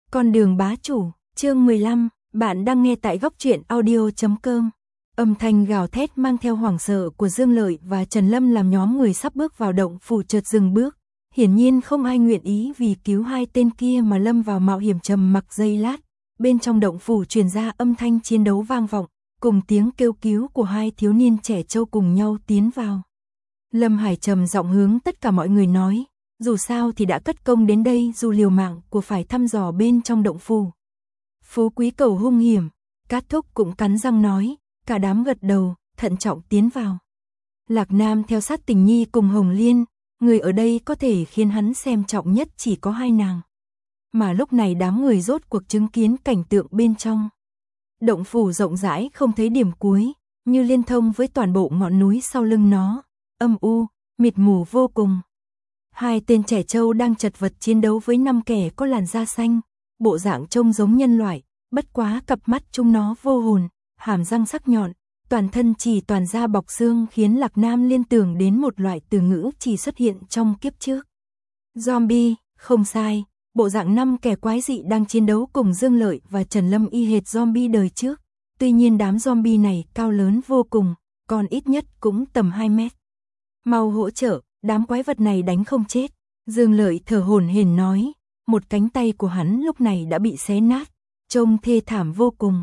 Con đường bá chủ, chương 15, bạn đang nghe tại góc truyện audio.com. Âm thanh gào thét mang theo hoảng sợ của Dương Lợi và Trần Lâm làm nhóm người sắp bước vào động phủ chợt dừng bước. Hiển nhiên không ai nguyện ý vì cứu hai tên kia mà lâm vào mạo hiểm. Trầm mặc giây lát, bên trong động phủ truyền ra âm thanh chiến đấu vang vọng, cùng tiếng kêu cứu của hai thiếu niên trẻ trâu cùng nhau tiến vào. Lâm Hải trầm giọng hướng tất cả mọi người nói, dù sao thì đã cất công đến đây, dù liều mạng của phải thăm dò bên trong động phủ. Phú quý cầu hung hiểm, Cát Thúc cũng cắn răng nói, cả đám gật đầu, thận trọng tiến vào. Lạc Nam theo sát Tình Nhi cùng Hồng Liên, người ở đây có thể khiến hắn xem trọng nhất chỉ có hai nàng. Mà lúc này đám người rốt cuộc chứng kiến cảnh tượng bên trong. Động phủ rộng rãi không thấy điểm cuối, như liên thông với toàn bộ ngọn núi sau lưng nó, âm u, mịt mù vô cùng. Hai tên trẻ trâu đang chật vật chiến đấu với 5 kẻ có làn da xanh, bộ dạng trông giống nhân loại, bất quá cặp mắt chúng nó vô hồn, hàm răng sắc nhọn, toàn thân chỉ toàn da bọc xương khiến Lạc Nam liên tưởng đến một loại từ ngữ chỉ xuất hiện trong kiếp trước. Zombie, không sai, bộ dạng 5 kẻ quái dị đang chiến đấu cùng Dương Lợi và Trần Lâm y hệt zombie đời trước, tuy nhiên đám zombie này cao lớn vô cùng, còn ít nhất cũng tầm 2 mét. Mau hỗ trợ, đám quái vật này đánh không chết. Dương Lợi thở hổn hển nói, một cánh tay của hắn lúc này đã bị xé nát, trông thê thảm vô cùng.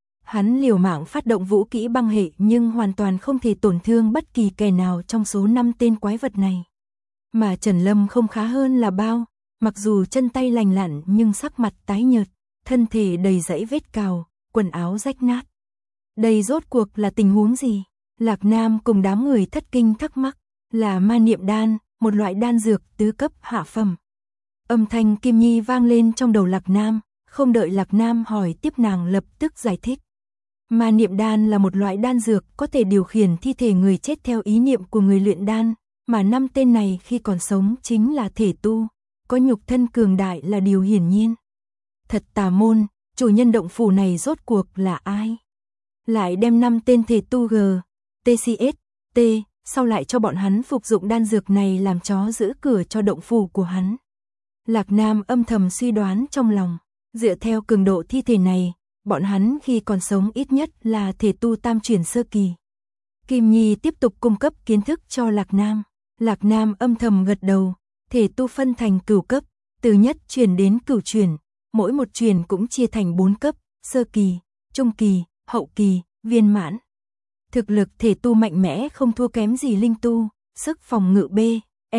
Hắn liều mạng phát động vũ kỹ băng hệ nhưng hoàn toàn không thể tổn thương bất kỳ kẻ nào trong số 5 tên quái vật này. Mà Trần Lâm không khá hơn là bao, mặc dù chân tay lành lặn nhưng sắc mặt tái nhợt, thân thể đầy dãy vết cào, quần áo rách nát. Đây rốt cuộc là tình huống gì? Lạc Nam cùng đám người thất kinh thắc mắc. Là ma niệm đan, một loại đan dược tứ cấp hạ phẩm. Âm thanh Kim Nhi vang lên trong đầu Lạc Nam, không đợi Lạc Nam hỏi tiếp nàng lập tức giải thích. Ma niệm đan là một loại đan dược có thể điều khiển thi thể người chết theo ý niệm của người luyện đan, mà 5 tên này khi còn sống chính là thể tu, có nhục thân cường đại là điều hiển nhiên. Thật tà môn, chủ nhân động phủ này rốt cuộc là ai? Lại đem 5 tên thể tu G, TCS, T, sau lại cho bọn hắn phục dụng đan dược này làm chó giữ cửa cho động phủ của hắn. Lạc Nam âm thầm suy đoán trong lòng, dựa theo cường độ thi thể này, bọn hắn khi còn sống ít nhất là thể tu tam chuyển sơ kỳ. Kim Nhi tiếp tục cung cấp kiến thức cho Lạc Nam. Lạc Nam âm thầm gật đầu, thể tu phân thành cửu cấp, từ nhất chuyển đến cửu chuyển, mỗi một chuyển cũng chia thành 4 cấp, sơ kỳ, trung kỳ, hậu kỳ, viên mãn. Thực lực thể tu mạnh mẽ không thua kém gì linh tu, sức phòng ngự B,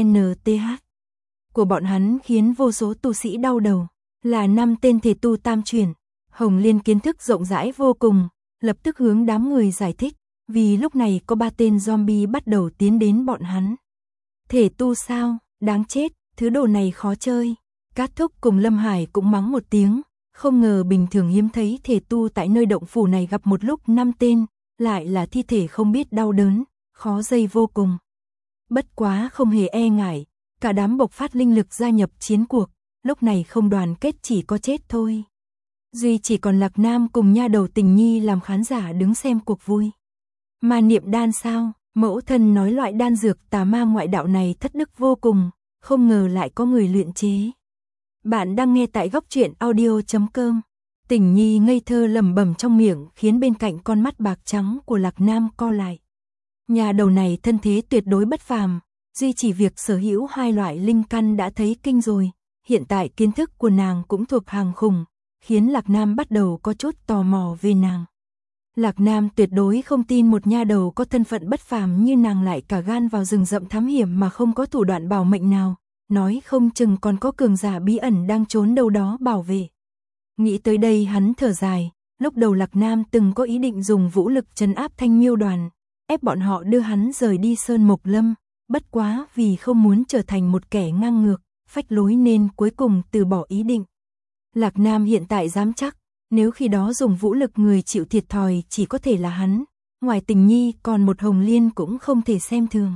NTH của bọn hắn khiến vô số tu sĩ đau đầu. Là 5 tên thể tu tam chuyển. Hồng Liên kiến thức rộng rãi vô cùng, lập tức hướng đám người giải thích, vì lúc này có 3 tên zombie bắt đầu tiến đến bọn hắn. Thể tu sao, đáng chết, thứ đồ này khó chơi. Cát Thúc cùng Lâm Hải cũng mắng một tiếng, không ngờ bình thường hiếm thấy thể tu tại nơi động phủ này gặp một lúc 5 tên. Lại là thi thể không biết đau đớn, khó dây vô cùng. Bất quá không hề e ngại, cả đám bộc phát linh lực gia nhập chiến cuộc, lúc này không đoàn kết chỉ có chết thôi. Duy chỉ còn Lạc Nam cùng nha đầu Tình Nhi làm khán giả đứng xem cuộc vui. Ma niệm đan sao, mẫu thân nói loại đan dược tà ma ngoại đạo này thất đức vô cùng, không ngờ lại có người luyện chế. Bạn đang nghe tại góc truyện audio.com. Tình Nhi ngây thơ lẩm bẩm trong miệng khiến bên cạnh con mắt bạc trắng của Lạc Nam co lại. Nhà đầu này thân thế tuyệt đối bất phàm, duy chỉ việc sở hữu 2 loại linh căn đã thấy kinh rồi, hiện tại kiến thức của nàng cũng thuộc hàng khủng, khiến Lạc Nam bắt đầu có chút tò mò về nàng. Lạc Nam tuyệt đối không tin một nha đầu có thân phận bất phàm như nàng lại cả gan vào rừng rậm thám hiểm mà không có thủ đoạn bảo mệnh nào, nói không chừng còn có cường giả bí ẩn đang trốn đâu đó bảo vệ. Nghĩ tới đây hắn thở dài, lúc đầu Lạc Nam từng có ý định dùng vũ lực trấn áp Thanh Miêu đoàn, ép bọn họ đưa hắn rời đi Sơn Mộc Lâm, bất quá vì không muốn trở thành một kẻ ngang ngược, phách lối nên cuối cùng từ bỏ ý định. Lạc Nam hiện tại dám chắc, nếu khi đó dùng vũ lực người chịu thiệt thòi chỉ có thể là hắn, ngoài Tình Nhi còn một Hồng Liên cũng không thể xem thường.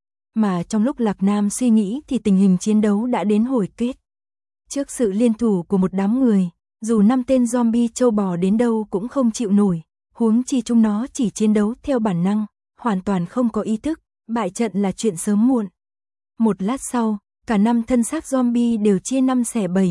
Mà trong lúc Lạc Nam suy nghĩ thì tình hình chiến đấu đã đến hồi kết. Trước sự liên thủ của một đám người, dù 5 tên zombie trâu bò đến đâu cũng không chịu nổi, huống chi chúng nó chỉ chiến đấu theo bản năng, hoàn toàn không có ý thức, bại trận là chuyện sớm muộn. Một lát sau, cả 5 thân xác zombie đều chia 5 xẻ 7,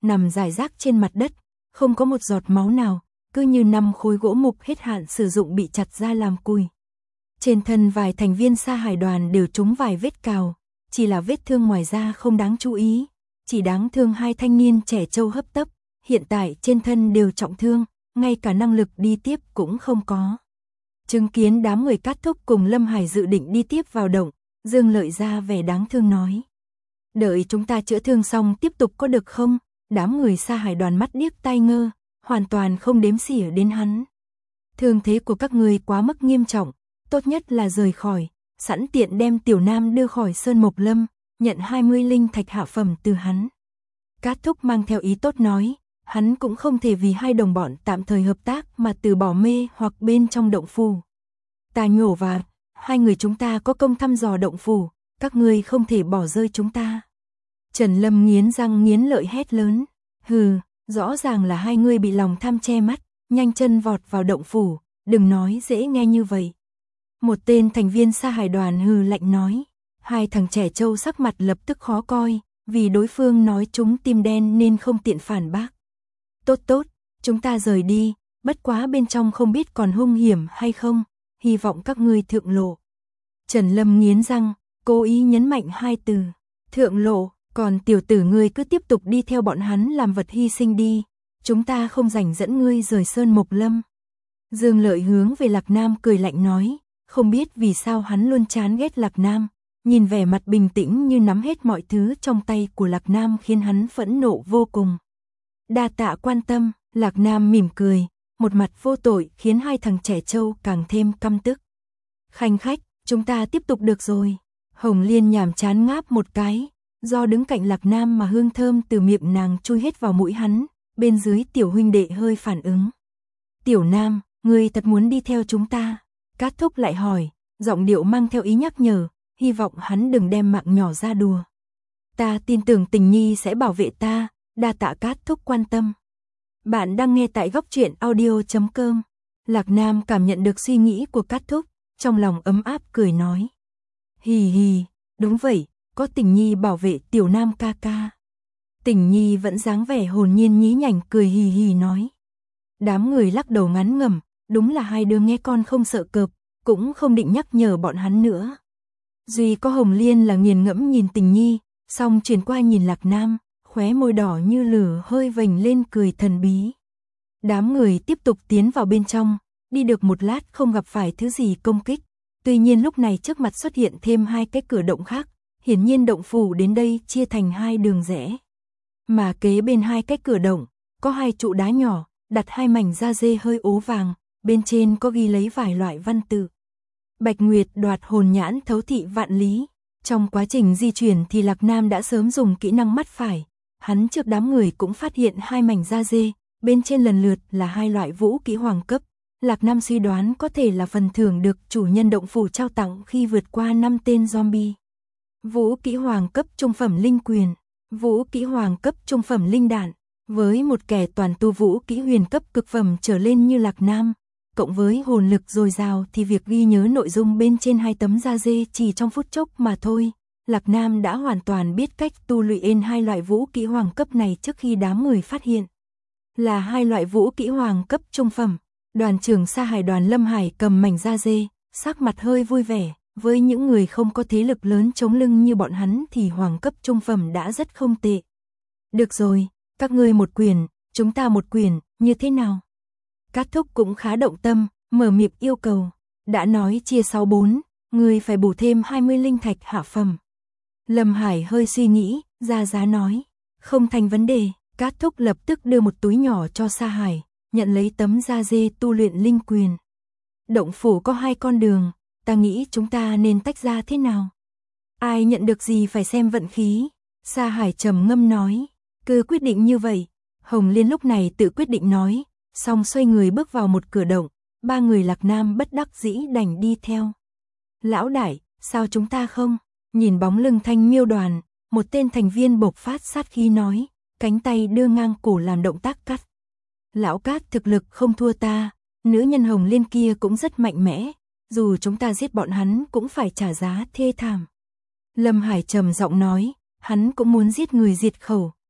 nằm rải rác trên mặt đất, không có một giọt máu nào, cứ như 5 khối gỗ mục hết hạn sử dụng bị chặt ra làm cùi. Trên thân vài thành viên Sa Hải đoàn đều trúng vài vết cào, chỉ là vết thương ngoài da không đáng chú ý, chỉ đáng thương hai thanh niên trẻ trâu hấp tấp, hiện tại trên thân đều trọng thương, ngay cả năng lực đi tiếp cũng không có. Chứng kiến đám người Cát Thúc cùng Lâm Hải dự định đi tiếp vào động, Dương Lợi ra vẻ đáng thương nói. Đợi chúng ta chữa thương xong tiếp tục có được không? Đám người Sa Hải đoàn mắt điếc tai ngơ, hoàn toàn không đếm xỉa đến hắn. Thương thế của các người quá mức nghiêm trọng, tốt nhất là rời khỏi, sẵn tiện đem Tiểu Nam đưa khỏi Sơn Mộc Lâm, nhận 20 linh thạch hạ phẩm từ hắn. Cát Thúc mang theo ý tốt nói, hắn cũng không thể vì hai đồng bọn tạm thời hợp tác mà từ bỏ mê hoặc bên trong động phủ. Ta nhổ vào, hai người chúng ta có công thăm dò động phủ, các ngươi không thể bỏ rơi chúng ta. Trần Lâm nghiến răng nghiến lợi hét lớn, hừ, rõ ràng là hai ngươi bị lòng tham che mắt, nhanh chân vọt vào động phủ, đừng nói dễ nghe như vậy. Một tên thành viên Sa Hải đoàn hừ lạnh nói, hai thằng trẻ trâu sắc mặt lập tức khó coi, vì đối phương nói chúng tim đen nên không tiện phản bác. Tốt tốt, chúng ta rời đi, bất quá bên trong không biết còn hung hiểm hay không, hy vọng các ngươi thượng lộ. Trần Lâm nghiến răng, cố ý nhấn mạnh hai từ, thượng lộ, còn tiểu tử ngươi cứ tiếp tục đi theo bọn hắn làm vật hy sinh đi, chúng ta không rảnh dẫn ngươi rời Sơn Mộc Lâm. Dương Lợi hướng về Lạc Nam cười lạnh nói, không biết vì sao hắn luôn chán ghét Lạc Nam, nhìn vẻ mặt bình tĩnh như nắm hết mọi thứ trong tay của Lạc Nam khiến hắn phẫn nộ vô cùng. Đa tạ quan tâm, Lạc Nam mỉm cười, một mặt vô tội khiến hai thằng trẻ trâu càng thêm căm tức. Khanh khách, chúng ta tiếp tục được rồi. Hồng Liên nhàm chán ngáp một cái, do đứng cạnh Lạc Nam mà hương thơm từ miệng nàng chui hết vào mũi hắn, bên dưới tiểu huynh đệ hơi phản ứng. Tiểu Nam, ngươi thật muốn đi theo chúng ta? Cát Thúc lại hỏi, giọng điệu mang theo ý nhắc nhở, hy vọng hắn đừng đem mạng nhỏ ra đùa. Ta tin tưởng Tình Nhi sẽ bảo vệ ta, đa tạ Cát Thúc quan tâm. Bạn đang nghe tại góc truyện audio.com. Lạc Nam cảm nhận được suy nghĩ của Cát Thúc, trong lòng ấm áp cười nói. Hì hì, đúng vậy, có Tình Nhi bảo vệ Tiểu Nam ca ca. Tình Nhi vẫn dáng vẻ hồn nhiên nhí nhảnh cười hì hì nói. Đám người lắc đầu ngán ngẩm, đúng là hai đứa nghe con không sợ cọp, cũng không định nhắc nhở bọn hắn nữa. Duy có Hồng Liên là nghiền ngẫm nhìn Tình Nhi, xong chuyển qua nhìn Lạc Nam, khóe môi đỏ như lửa hơi vành lên cười thần bí. Đám người tiếp tục tiến vào bên trong, đi được một lát không gặp phải thứ gì công kích. Tuy nhiên lúc này trước mặt xuất hiện thêm hai cái cửa động khác, hiển nhiên động phủ đến đây chia thành hai đường rẽ. Mà kế bên hai cái cửa động, có hai trụ đá nhỏ, đặt hai mảnh da dê hơi ố vàng, bên trên có ghi lấy vài loại văn tự. Bạch Nguyệt đoạt hồn nhãn thấu thị vạn lý. Trong quá trình di chuyển thì Lạc Nam đã sớm dùng kỹ năng mắt phải. Hắn trước đám người cũng phát hiện hai mảnh da dê, bên trên lần lượt là hai loại vũ kỹ hoàng cấp. Lạc Nam suy đoán có thể là phần thưởng được chủ nhân động phủ trao tặng khi vượt qua 5 tên zombie. Vũ kỹ hoàng cấp trung phẩm linh quyền, vũ kỹ hoàng cấp trung phẩm linh đạn. Với một kẻ toàn tu vũ kỹ huyền cấp cực phẩm trở lên như Lạc Nam, cộng với hồn lực dồi dào thì việc ghi nhớ nội dung bên trên hai tấm da dê chỉ trong phút chốc mà thôi. Lạc Nam đã hoàn toàn biết cách tu luyện hai loại vũ kỹ hoàng cấp này trước khi đám người phát hiện. Là hai loại vũ kỹ hoàng cấp trung phẩm. Đoàn trưởng Sa Hải đoàn Lâm Hải cầm mảnh da dê, sắc mặt hơi vui vẻ. Với những người không có thế lực lớn chống lưng như bọn hắn thì hoàng cấp trung phẩm đã rất không tệ. Được rồi, các ngươi một quyền, chúng ta một quyền, như thế nào? Cát Thúc cũng khá động tâm, mở miệng yêu cầu. Đã nói chia 6-4, ngươi phải bù thêm 20 linh thạch hạ phẩm. Lâm Hải hơi suy nghĩ, ra giá nói. Không thành vấn đề, Cát Thúc lập tức đưa một túi nhỏ cho Sa Hải, nhận lấy tấm da dê tu luyện linh quyền. Động phủ có hai con đường, ta nghĩ chúng ta nên tách ra thế nào? Ai nhận được gì phải xem vận khí. Sa Hải trầm ngâm nói. Cứ quyết định như vậy. Hồng Liên lúc này tự quyết định nói, xong xoay người bước vào một cửa động, ba người Lạc Nam bất đắc dĩ đành đi theo. Lão đại, sao chúng ta không? Nhìn bóng lưng Thanh Miêu đoàn, một tên thành viên bộc phát sát khí nói, cánh tay đưa ngang cổ làm động tác cắt. Lão Cát thực lực không thua ta, nữ nhân Hồng Liên kia cũng rất mạnh mẽ, dù chúng ta giết bọn hắn cũng phải trả giá thê thảm. Lâm Hải trầm giọng nói, hắn cũng muốn giết người diệt khẩu,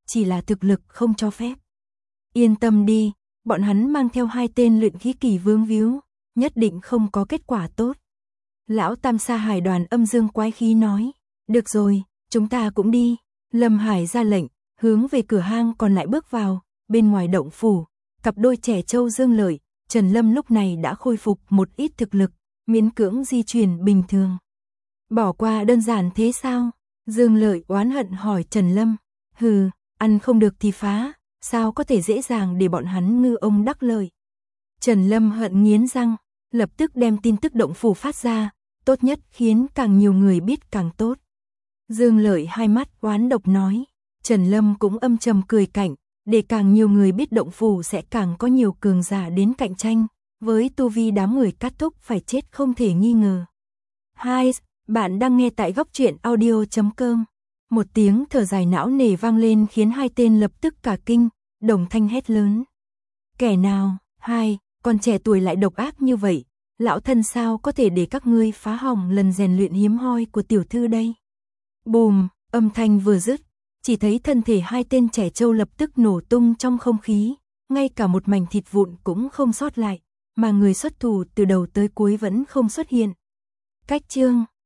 chỉ là thực lực không cho phép. Yên tâm đi, bọn hắn mang theo 2 tên luyện khí kỳ vướng víu, nhất định không có kết quả tốt. Lão Tam Sa Hải đoàn âm dương quái khí nói, được rồi, chúng ta cũng đi. Lâm Hải ra lệnh, hướng về cửa hang còn lại bước vào, bên ngoài động phủ, cặp đôi trẻ trâu Dương Lợi, Trần Lâm lúc này đã khôi phục một ít thực lực, miễn cưỡng di chuyển bình thường. Bỏ qua đơn giản thế sao? Dương Lợi oán hận hỏi Trần Lâm, hừ, ăn không được thì phá, sao có thể dễ dàng để bọn hắn ngư ông đắc lợi. Trần Lâm hận nghiến răng, lập tức đem tin tức động phủ phát ra, tốt nhất khiến càng nhiều người biết càng tốt. Dương Lợi hai mắt oán độc nói, Trần Lâm cũng âm trầm cười cạnh, để càng nhiều người biết động phủ sẽ càng có nhiều cường giả đến cạnh tranh, với tu vi đám người Cát Thúc phải chết không thể nghi ngờ. Hi, bạn đang nghe tại góc truyện audio.com. Một tiếng thở dài não nề vang lên khiến 2 tên lập tức cả kinh, đồng thanh hét lớn. Kẻ nào, hai, còn trẻ tuổi lại độc ác như vậy, lão thân sao có thể để các ngươi phá hỏng lần rèn luyện hiếm hoi của tiểu thư đây. Bùm, âm thanh vừa dứt, chỉ thấy thân thể 2 tên trẻ trâu lập tức nổ tung trong không khí, ngay cả một mảnh thịt vụn cũng không sót lại, mà người xuất thủ từ đầu tới cuối vẫn không xuất hiện. Cách chương